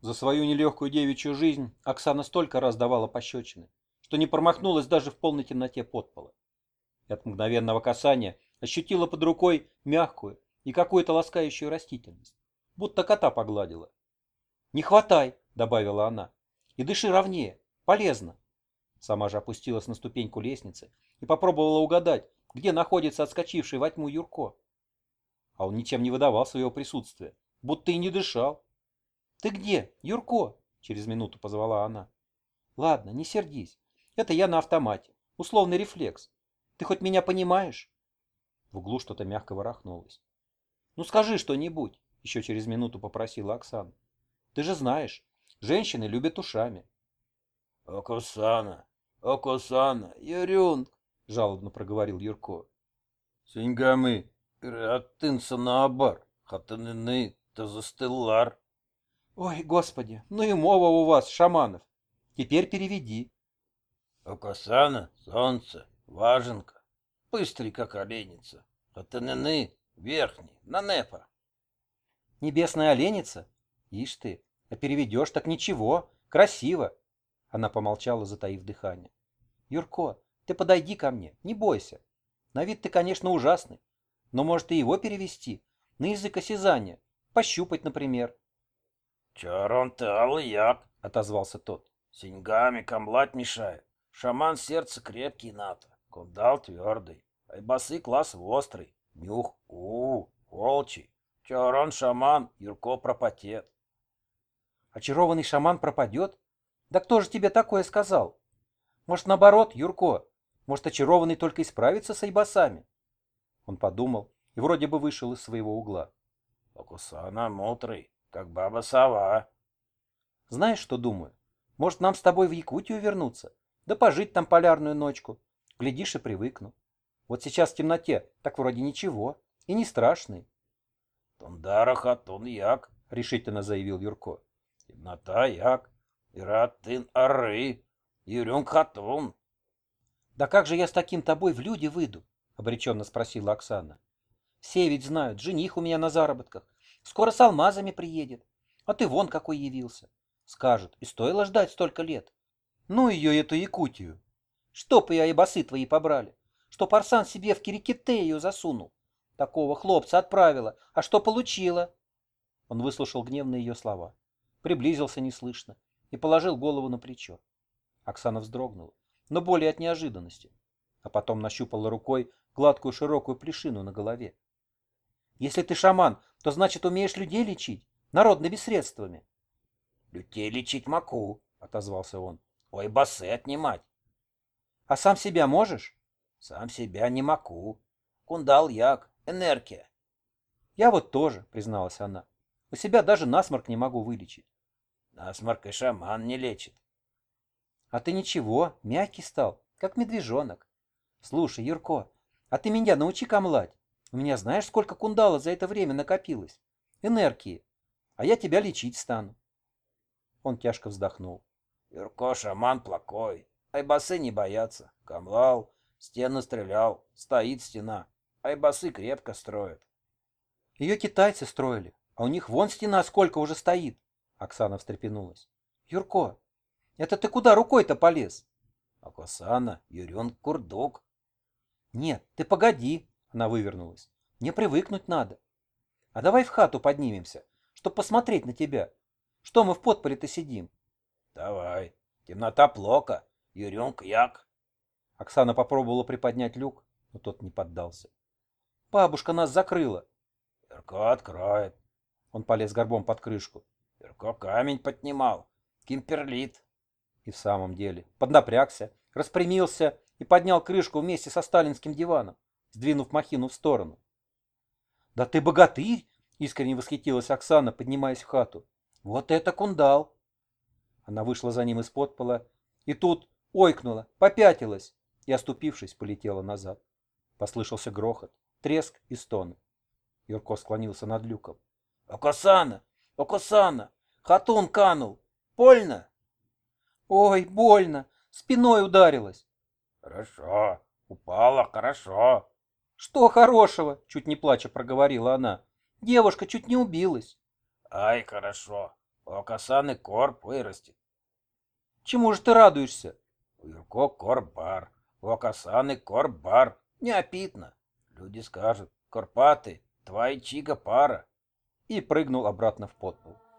За свою нелегкую девичью жизнь Оксана столько раз давала пощечины, что не промахнулась даже в полной темноте подпола. И от мгновенного касания ощутила под рукой мягкую и какую-то ласкающую растительность, будто кота погладила. «Не хватай», — добавила она, — «и дыши ровнее, полезно». Сама же опустилась на ступеньку лестницы и попробовала угадать, где находится отскочивший во тьму Юрко. А он ничем не выдавал своего присутствия, будто и не дышал. «Ты где, Юрко?» — через минуту позвала она. «Ладно, не сердись. Это я на автомате. Условный рефлекс. Ты хоть меня понимаешь?» В углу что-то мягко ворохнулось. «Ну скажи что-нибудь», — еще через минуту попросила Оксана. «Ты же знаешь, женщины любят ушами». Оксана, Оксана, Юрюнг, Жалобно проговорил Юрко. Сингами, Аттынса абар, хатанины, тазастеллар. «Ой, господи, ну и мова у вас, шаманов. Теперь переведи». Оксана, солнце, важенка, быстрый как оленица, хатанины, верхний, нанепа. «Небесная оленица? Ишь ты, а переведешь так ничего, красиво». Она помолчала, затаив дыхание. «Юрко, ты подойди ко мне, не бойся. На вид ты, конечно, ужасный, но может и его перевести, на язык осязания, пощупать, например». Чарон ты алыяк, Отозвался тот. синьгами камлать мешает. Шаман сердце крепкий нато, кундал твердый, айбасы класс острый, нюх, волчий. Чарон шаман, Юрко пропотет. «Очарованный шаман пропадет? Да кто же тебе такое сказал? Может, наоборот, Юрко? Может, очарованный только исправится с айбасами?» Он подумал и вроде бы вышел из своего угла. Окусана мутрый, как баба-сова. «Знаешь, что думаю? Может, нам с тобой в Якутию вернуться? Да пожить там полярную ночку. Глядишь и привыкну. Вот сейчас в темноте, так вроде ничего. И не страшный», Тундара хатун як, — решительно заявил Юрко. темнота як, иратын ары, юрюнг хатун. «Да как же я с таким тобой в люди выйду?» — обреченно спросила Оксана. «Все ведь знают, жених у меня на заработках. Скоро с алмазами приедет. А ты вон какой явился. Скажут, и стоило ждать столько лет. Ну ее, эту Якутию. Чтоб ее и басы твои побрали. Чтоб Арсан себе в Кириките ее засунул. Такого хлопца отправила. А что получила?» Он выслушал гневные ее слова. Приблизился неслышно и положил голову на плечо. Оксана вздрогнула, но более от неожиданности. А потом нащупала рукой гладкую широкую плешину на голове. «Если ты шаман, то значит умеешь людей лечить? Народными средствами?» Лютей лечить маку, отозвался он. Ой, басы отнимать. «А сам себя можешь?» Сам себя не маку. Кундал як, энергия. «Я вот тоже», — призналась она. «У себя даже насморк не могу вылечить». Насморк и шаман не лечит. «А ты ничего, мягкий стал, как медвежонок. Слушай, Юрко, а ты меня научи камлать. У меня знаешь, сколько кундала за это время накопилось? Энергии. А я тебя лечить стану». Он тяжко вздохнул. Юрко шаман плохой. Айбасы не боятся. Камлал, стену стрелял. Стоит стена. Айбасы крепко строят. «Ее китайцы строили, а у них вон стена сколько уже стоит». Оксана встрепенулась. «Юрко, это ты куда рукой-то полез?» Акосана, Юрюн курдук. «Нет, ты погоди», — она вывернулась. «Мне привыкнуть надо. А давай в хату поднимемся, чтоб посмотреть на тебя. Что мы в подполе-то сидим?» Давай. Темнота плохо. Юрюнг як. Оксана попробовала приподнять люк, но тот не поддался. «Бабушка нас закрыла». Юрко откроет. Он полез горбом под крышку. Юрко камень поднимал. Кимперлит. И в самом деле поднапрягся, распрямился и поднял крышку вместе со сталинским диваном, сдвинув махину в сторону. «Да ты богатырь!» — искренне восхитилась Оксана, поднимаясь в хату. «Вот это кундал!» Она вышла за ним из-под пола и тут ойкнула, попятилась и, оступившись, полетела назад. Послышался грохот, треск и стоны. Юрко склонился над люком. Окосана! Окосана! Хатун канул! Больно? «Ой, больно! Спиной ударилась!» Хорошо. Упала, хорошо. «Что хорошего?» — чуть не плача проговорила она. «Девушка чуть не убилась». Ай, хорошо. У Оксаны корм вырастет. Чему же ты радуешься? У Юрко корм-бар, у Оксаны корм-бар. Неопитно. Люди скажут, Карпаты, твоя чига пара. И прыгнул обратно в подпол.